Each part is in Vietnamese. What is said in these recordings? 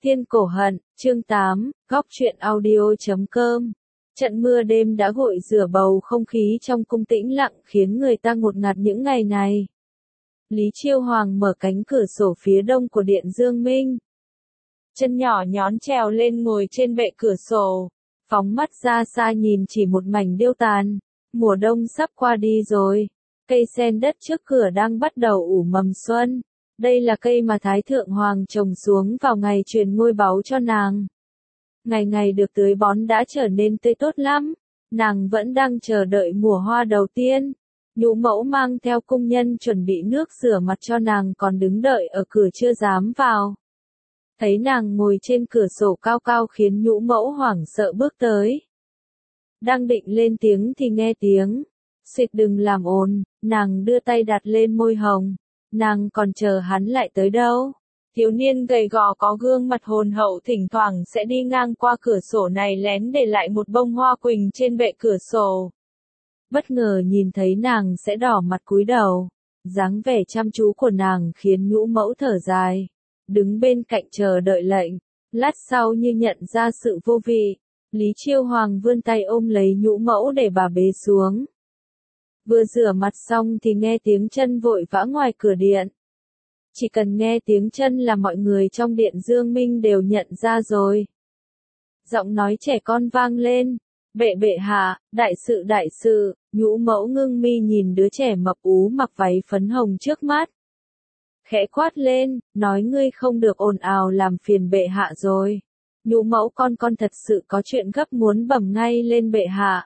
Tiên Cổ Hận, chương 8, góc truyện audio.com. Trận mưa đêm đã gội rửa bầu không khí trong cung tĩnh lặng khiến người ta ngột ngạt những ngày này. Lý Chiêu Hoàng mở cánh cửa sổ phía đông của Điện Dương Minh. Chân nhỏ nhón trèo lên ngồi trên bệ cửa sổ, phóng mắt ra xa nhìn chỉ một mảnh điêu tàn. Mùa đông sắp qua đi rồi, cây sen đất trước cửa đang bắt đầu ủ mầm xuân. Đây là cây mà Thái Thượng Hoàng trồng xuống vào ngày truyền ngôi báu cho nàng. Ngày ngày được tưới bón đã trở nên tươi tốt lắm. Nàng vẫn đang chờ đợi mùa hoa đầu tiên. Nhũ mẫu mang theo cung nhân chuẩn bị nước rửa mặt cho nàng còn đứng đợi ở cửa chưa dám vào. Thấy nàng ngồi trên cửa sổ cao cao khiến nhũ mẫu hoảng sợ bước tới. Đang định lên tiếng thì nghe tiếng. Xịt đừng làm ồn, nàng đưa tay đặt lên môi hồng. Nàng còn chờ hắn lại tới đâu. Thiếu niên gầy gò có gương mặt hồn hậu thỉnh thoảng sẽ đi ngang qua cửa sổ này lén để lại một bông hoa quỳnh trên bệ cửa sổ. Bất ngờ nhìn thấy nàng sẽ đỏ mặt cúi đầu. Dáng vẻ chăm chú của nàng khiến nhũ mẫu thở dài. Đứng bên cạnh chờ đợi lệnh. Lát sau như nhận ra sự vô vị. Lý Chiêu Hoàng vươn tay ôm lấy nhũ mẫu để bà bế xuống. Vừa rửa mặt xong thì nghe tiếng chân vội vã ngoài cửa điện. Chỉ cần nghe tiếng chân là mọi người trong Điện Dương Minh đều nhận ra rồi. Giọng nói trẻ con vang lên. Bệ hạ, đại sự, nhũ mẫu ngưng mi nhìn đứa trẻ mập ú mặc váy phấn hồng trước mắt. Khẽ quát lên, nói ngươi không được ồn ào làm phiền bệ hạ rồi. Nhũ mẫu con thật sự có chuyện gấp muốn bẩm ngay lên bệ hạ.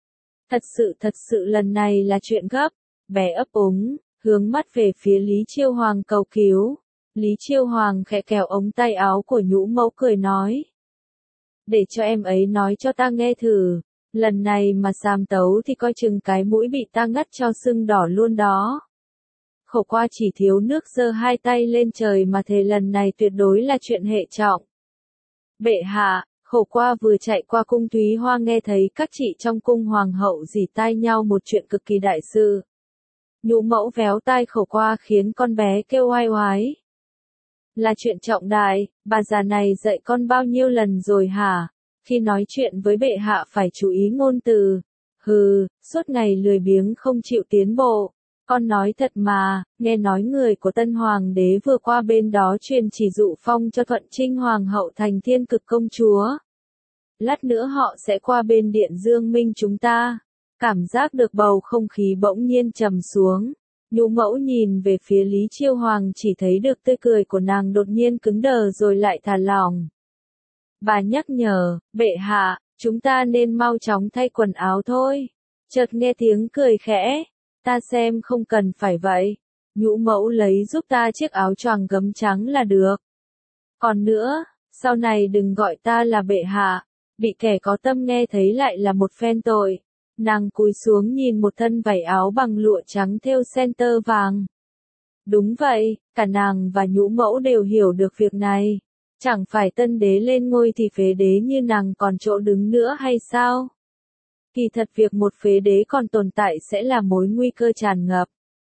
Thật sự lần này là chuyện gấp. Bé ấp úng, hướng mắt về phía Lý Chiêu Hoàng cầu cứu. Lý Chiêu Hoàng khẽ kéo ống tay áo của nhũ mẫu cười nói. Để cho em ấy nói cho ta nghe thử. Lần này mà sàm tấu thì coi chừng cái mũi bị ta ngắt cho sưng đỏ luôn đó. Khổ qua chỉ thiếu nước giơ hai tay lên trời mà thề lần này tuyệt đối là chuyện hệ trọng. Bệ hạ. Khổ qua vừa chạy qua cung Thúy Hoa nghe thấy các chị trong cung hoàng hậu rỉ tai nhau một chuyện cực kỳ đại sự. Nhũ mẫu véo tai khổ qua khiến con bé kêu oai oái. Là chuyện trọng đại, bà già này dạy con bao nhiêu lần rồi hả? Khi nói chuyện với bệ hạ phải chú ý ngôn từ. Hừ, suốt ngày lười biếng không chịu tiến bộ. Con nói thật mà, nghe nói người của Tân Hoàng đế vừa qua bên đó truyền chỉ dụ phong cho Thuận Trinh Hoàng hậu thành Thiên Cực công chúa. Lát nữa họ sẽ qua bên Điện Dương Minh chúng ta. Cảm giác được bầu không khí bỗng nhiên trầm xuống. Nhũ mẫu nhìn về phía Lý Chiêu Hoàng chỉ thấy được tươi cười của nàng đột nhiên cứng đờ rồi lại thả lỏng. Bà nhắc nhở, bệ hạ, chúng ta nên mau chóng thay quần áo thôi. Chợt nghe tiếng cười khẽ. Ta xem không cần phải vậy. Nhũ mẫu lấy giúp ta chiếc áo choàng gấm trắng là được. Còn nữa, sau này đừng gọi ta là bệ hạ. Bị kẻ có tâm nghe thấy lại là một phen tội. Nàng cúi xuống nhìn một thân vải áo bằng lụa trắng thêu sen tơ vàng. Đúng vậy, cả nàng và nhũ mẫu đều hiểu được việc này. Chẳng phải tân đế lên ngôi thì phế đế như nàng còn chỗ đứng nữa hay sao? Kỳ thật việc một phế đế còn tồn tại sẽ là mối nguy cơ tràn ngập.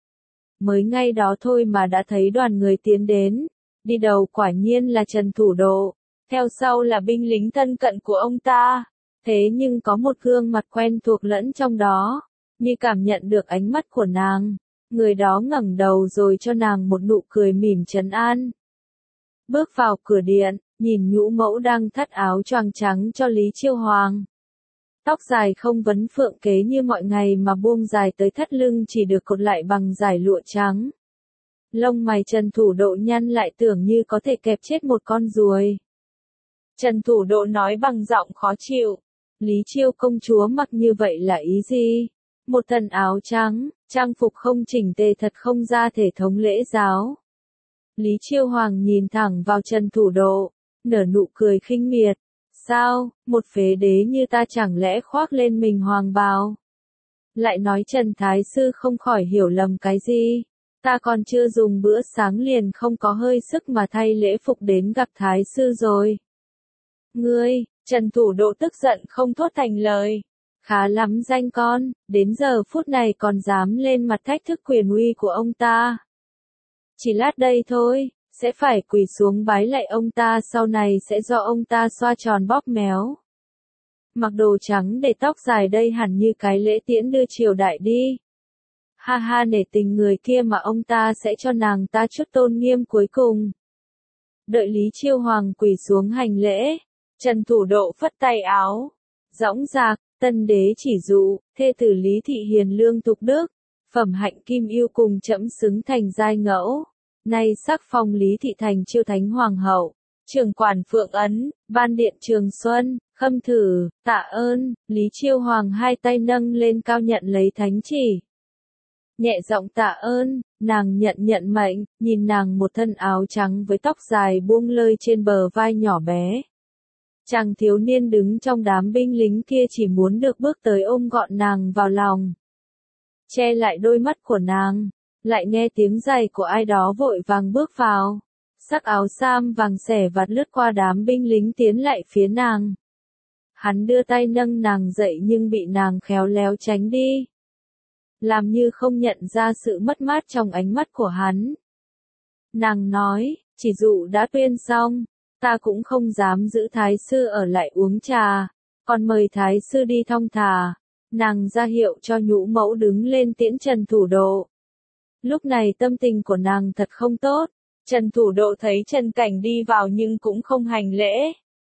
Mới ngay đó thôi mà đã thấy đoàn người tiến đến. Đi đầu quả nhiên là Trần Thủ Độ. Theo sau là binh lính thân cận của ông ta. Thế nhưng có một gương mặt quen thuộc lẫn trong đó. Như cảm nhận được ánh mắt của nàng. Người đó ngẩng đầu rồi cho nàng một nụ cười mỉm trấn an. Bước vào cửa điện, nhìn nhũ mẫu đang thắt áo choàng trắng cho Lý Chiêu Hoàng. Tóc dài không vấn phượng kế như mọi ngày mà buông dài tới thắt lưng chỉ được cột lại bằng dải lụa trắng. Lông mày Trần Thủ Độ nhăn lại tưởng như có thể kẹp chết một con ruồi. Trần Thủ Độ nói bằng giọng khó chịu. Lý Chiêu công chúa mặc như vậy là ý gì? Một thân áo trắng, trang phục không chỉnh tề thật không ra thể thống lễ giáo. Lý Chiêu Hoàng nhìn thẳng vào Trần Thủ Độ, nở nụ cười khinh miệt. Sao, một phế đế như ta chẳng lẽ khoác lên mình hoàng bào? Lại nói Trần Thái Sư không khỏi hiểu lầm cái gì? Ta còn chưa dùng bữa sáng liền không có hơi sức mà thay lễ phục đến gặp Thái Sư rồi. Ngươi, Trần Thủ Độ tức giận không thốt thành lời. Khá lắm danh con, đến giờ phút này còn dám lên mặt thách thức quyền uy của ông ta. Chỉ lát đây thôi, sẽ phải quỳ xuống bái lạy ông ta, sau này sẽ do ông ta xoa tròn bóp méo. Mặc đồ trắng để tóc dài đây hẳn như cái lễ tiễn đưa triều đại đi. Ha ha, nể tình người kia mà ông ta sẽ cho nàng ta chút tôn nghiêm cuối cùng. Đợi Lý Chiêu Hoàng quỳ xuống hành lễ, Trần Thủ Độ phất tay áo, dõng dạc, tân đế chỉ dụ, thê tử Lý Thị hiền lương tục đức, phẩm hạnh kim yêu cùng trẫm xứng thành giai ngẫu. Nay sắc phong Lý Thị thành Chiêu Thánh Hoàng hậu, trưởng quản Phượng Ấn, ban điện Trường Xuân, khâm thử, tạ ơn. Lý Chiêu Hoàng hai tay nâng lên cao nhận lấy thánh chỉ. Nhẹ giọng tạ ơn, nàng nhận mệnh, nhìn nàng một thân áo trắng với tóc dài buông lơi trên bờ vai nhỏ bé. Chàng thiếu niên đứng trong đám binh lính kia chỉ muốn được bước tới ôm gọn nàng vào lòng, che lại đôi mắt của nàng, lại nghe tiếng giày của ai đó vội vàng bước vào. Sắc áo sam vàng xẻ vạt lướt qua đám binh lính tiến lại phía nàng. Hắn đưa tay nâng nàng dậy nhưng bị nàng khéo léo tránh đi, làm như không nhận ra sự mất mát trong ánh mắt của hắn. Nàng nói, chỉ dụ đã tuyên xong, ta cũng không dám giữ thái sư ở lại uống trà, còn mời thái sư đi thong thả. Nàng ra hiệu cho nhũ mẫu đứng lên tiễn Trần Thủ Độ. Lúc này tâm tình của nàng thật không tốt. Trần Thủ Độ thấy Trần Cảnh đi vào nhưng cũng không hành lễ,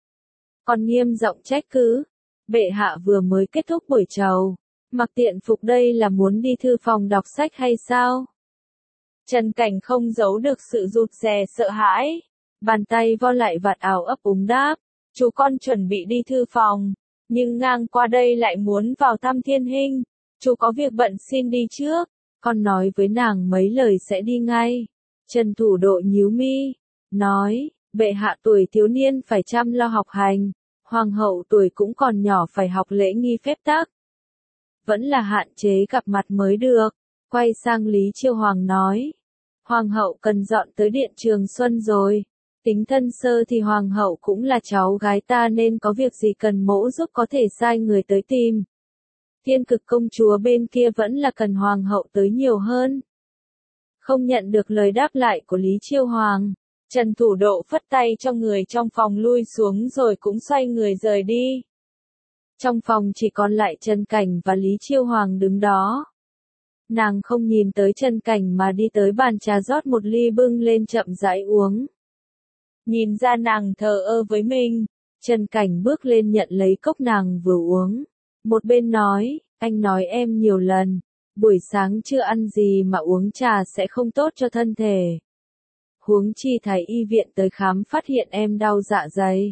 còn nghiêm giọng trách cứ, bệ hạ vừa mới kết thúc buổi trầu, mặc tiện phục đây là muốn đi thư phòng đọc sách hay sao? Trần Cảnh không giấu được sự rụt rè sợ hãi, bàn tay vo lại vạt áo ấp úng đáp, chú con chuẩn bị đi thư phòng, nhưng ngang qua đây lại muốn vào thăm Thiên Hinh, chú có việc bận xin đi trước, con nói với nàng mấy lời sẽ đi ngay. Trần Thủ Độ nhíu mi, nói, bệ hạ tuổi thiếu niên phải chăm lo học hành, hoàng hậu tuổi cũng còn nhỏ phải học lễ nghi phép tắc. Vẫn là hạn chế gặp mặt mới được. Quay sang Lý Chiêu Hoàng nói, hoàng hậu cần dọn tới điện Trường Xuân rồi. Tính thân sơ thì hoàng hậu cũng là cháu gái ta nên có việc gì cần mỗ giúp có thể sai người tới tìm. Thiên Cực công chúa bên kia vẫn là cần hoàng hậu tới nhiều hơn. Không nhận được lời đáp lại của Lý Chiêu Hoàng, Trần Thủ Độ phất tay cho người trong phòng lui xuống rồi cũng xoay người rời đi. Trong phòng chỉ còn lại Trần Cảnh và Lý Chiêu Hoàng đứng đó. Nàng không nhìn tới Trần Cảnh mà đi tới bàn trà rót một ly bưng lên chậm rãi uống. Nhìn ra nàng thờ ơ với mình, Trần Cảnh bước lên nhận lấy cốc nàng vừa uống. Một bên nói, anh nói em nhiều lần, buổi sáng chưa ăn gì mà uống trà sẽ không tốt cho thân thể. Huống chi thái y viện tới khám phát hiện em đau dạ dày.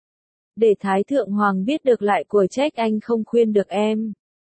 Để Thái Thượng Hoàng biết được lại của trách anh không khuyên được em.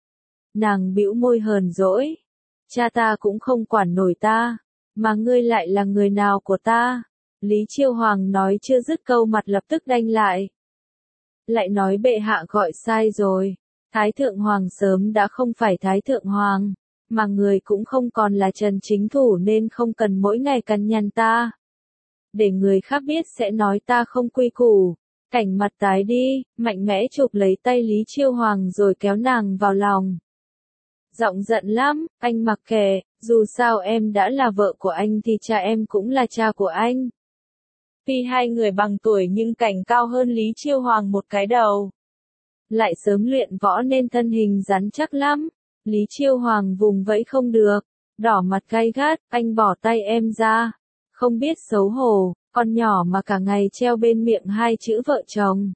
Nàng bĩu môi hờn dỗi. Cha ta cũng không quản nổi ta, mà ngươi lại là người nào của ta? Lý Chiêu Hoàng nói chưa dứt câu mặt lập tức đanh lại. Lại nói bệ hạ gọi sai rồi. Thái Thượng Hoàng sớm đã không phải Thái Thượng Hoàng, mà người cũng không còn là Trần Chính Thủ nên không cần mỗi ngày cằn nhằn ta. Để người khác biết sẽ nói ta không quy củ. Cảnh mặt tái đi, mạnh mẽ chụp lấy tay Lý Chiêu Hoàng rồi kéo nàng vào lòng. Giọng giận lắm, anh mặc kệ, dù sao em đã là vợ của anh thì cha em cũng là cha của anh. Tuy hai người bằng tuổi nhưng Cảnh cao hơn Lý Chiêu Hoàng một cái đầu. Lại sớm luyện võ nên thân hình rắn chắc lắm. Lý Chiêu Hoàng vùng vẫy không được, đỏ mặt gay gắt, anh bỏ tay em ra. Không biết xấu hổ, con nhỏ mà cả ngày treo bên miệng hai chữ vợ chồng.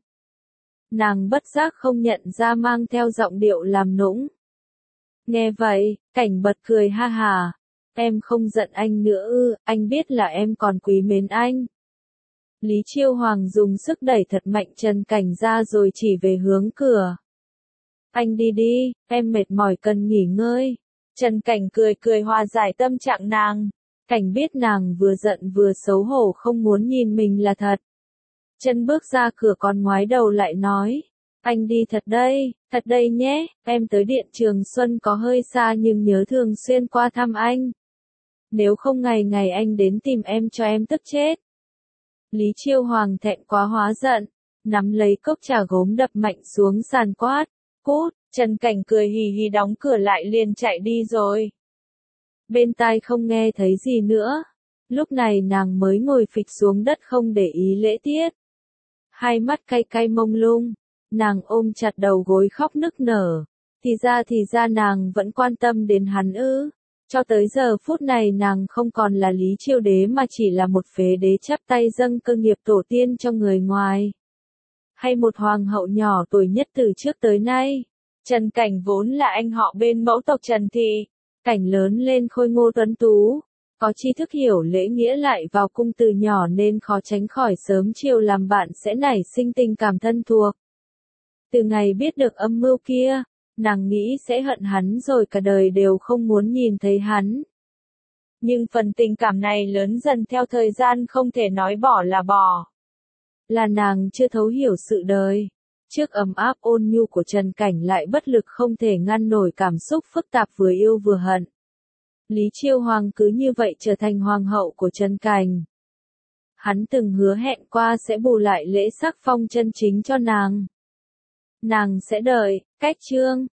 Nàng bất giác không nhận ra mang theo giọng điệu làm nũng. Nghe vậy, Cảnh bật cười ha hà. Em không giận anh nữa ư, anh biết là em còn quý mến anh. Lý Chiêu Hoàng dùng sức đẩy thật mạnh Trần Cảnh ra rồi chỉ về hướng cửa. Anh đi đi, em mệt mỏi cần nghỉ ngơi. Trần Cảnh cười cười hòa giải tâm trạng nàng. Cảnh biết nàng vừa giận vừa xấu hổ không muốn nhìn mình là thật. Chân bước ra cửa còn ngoái đầu lại nói. Anh đi thật đây nhé, em tới điện Trường Xuân có hơi xa nhưng nhớ thường xuyên qua thăm anh. Nếu không ngày ngày anh đến tìm em cho em tức chết. Lý Chiêu Hoàng thẹn quá hóa giận, nắm lấy cốc trà gốm đập mạnh xuống sàn quát. Cút, Trần Cảnh cười hì hì đóng cửa lại liền chạy đi rồi. Bên tai không nghe thấy gì nữa. Lúc này nàng mới ngồi phịch xuống đất không để ý lễ tiết. Hai mắt cay cay mông lung, nàng ôm chặt đầu gối khóc nức nở. Thì ra nàng vẫn quan tâm đến hắn ư. Cho tới giờ phút này nàng không còn là Lý Chiêu Đế mà chỉ là một phế đế chắp tay dâng cơ nghiệp tổ tiên cho người ngoài. Hay một hoàng hậu nhỏ tuổi nhất từ trước tới nay. Trần Cảnh vốn là anh họ bên mẫu tộc Trần Thị. Cảnh lớn lên khôi ngô tuấn tú. Có tri thức hiểu lễ nghĩa lại vào cung từ nhỏ nên khó tránh khỏi sớm chiều làm bạn sẽ nảy sinh tình cảm thân thuộc. Từ ngày biết được âm mưu kia, nàng nghĩ sẽ hận hắn rồi cả đời đều không muốn nhìn thấy hắn. Nhưng phần tình cảm này lớn dần theo thời gian không thể nói bỏ là bỏ. Là nàng chưa thấu hiểu sự đời. Trước ấm áp ôn nhu của Trần Cảnh lại bất lực không thể ngăn nổi cảm xúc phức tạp vừa yêu vừa hận. Lý Chiêu Hoàng cứ như vậy trở thành hoàng hậu của Trần Cảnh. Hắn từng hứa hẹn qua sẽ bù lại lễ sắc phong chân chính cho nàng. Nàng sẽ đợi, cách chương.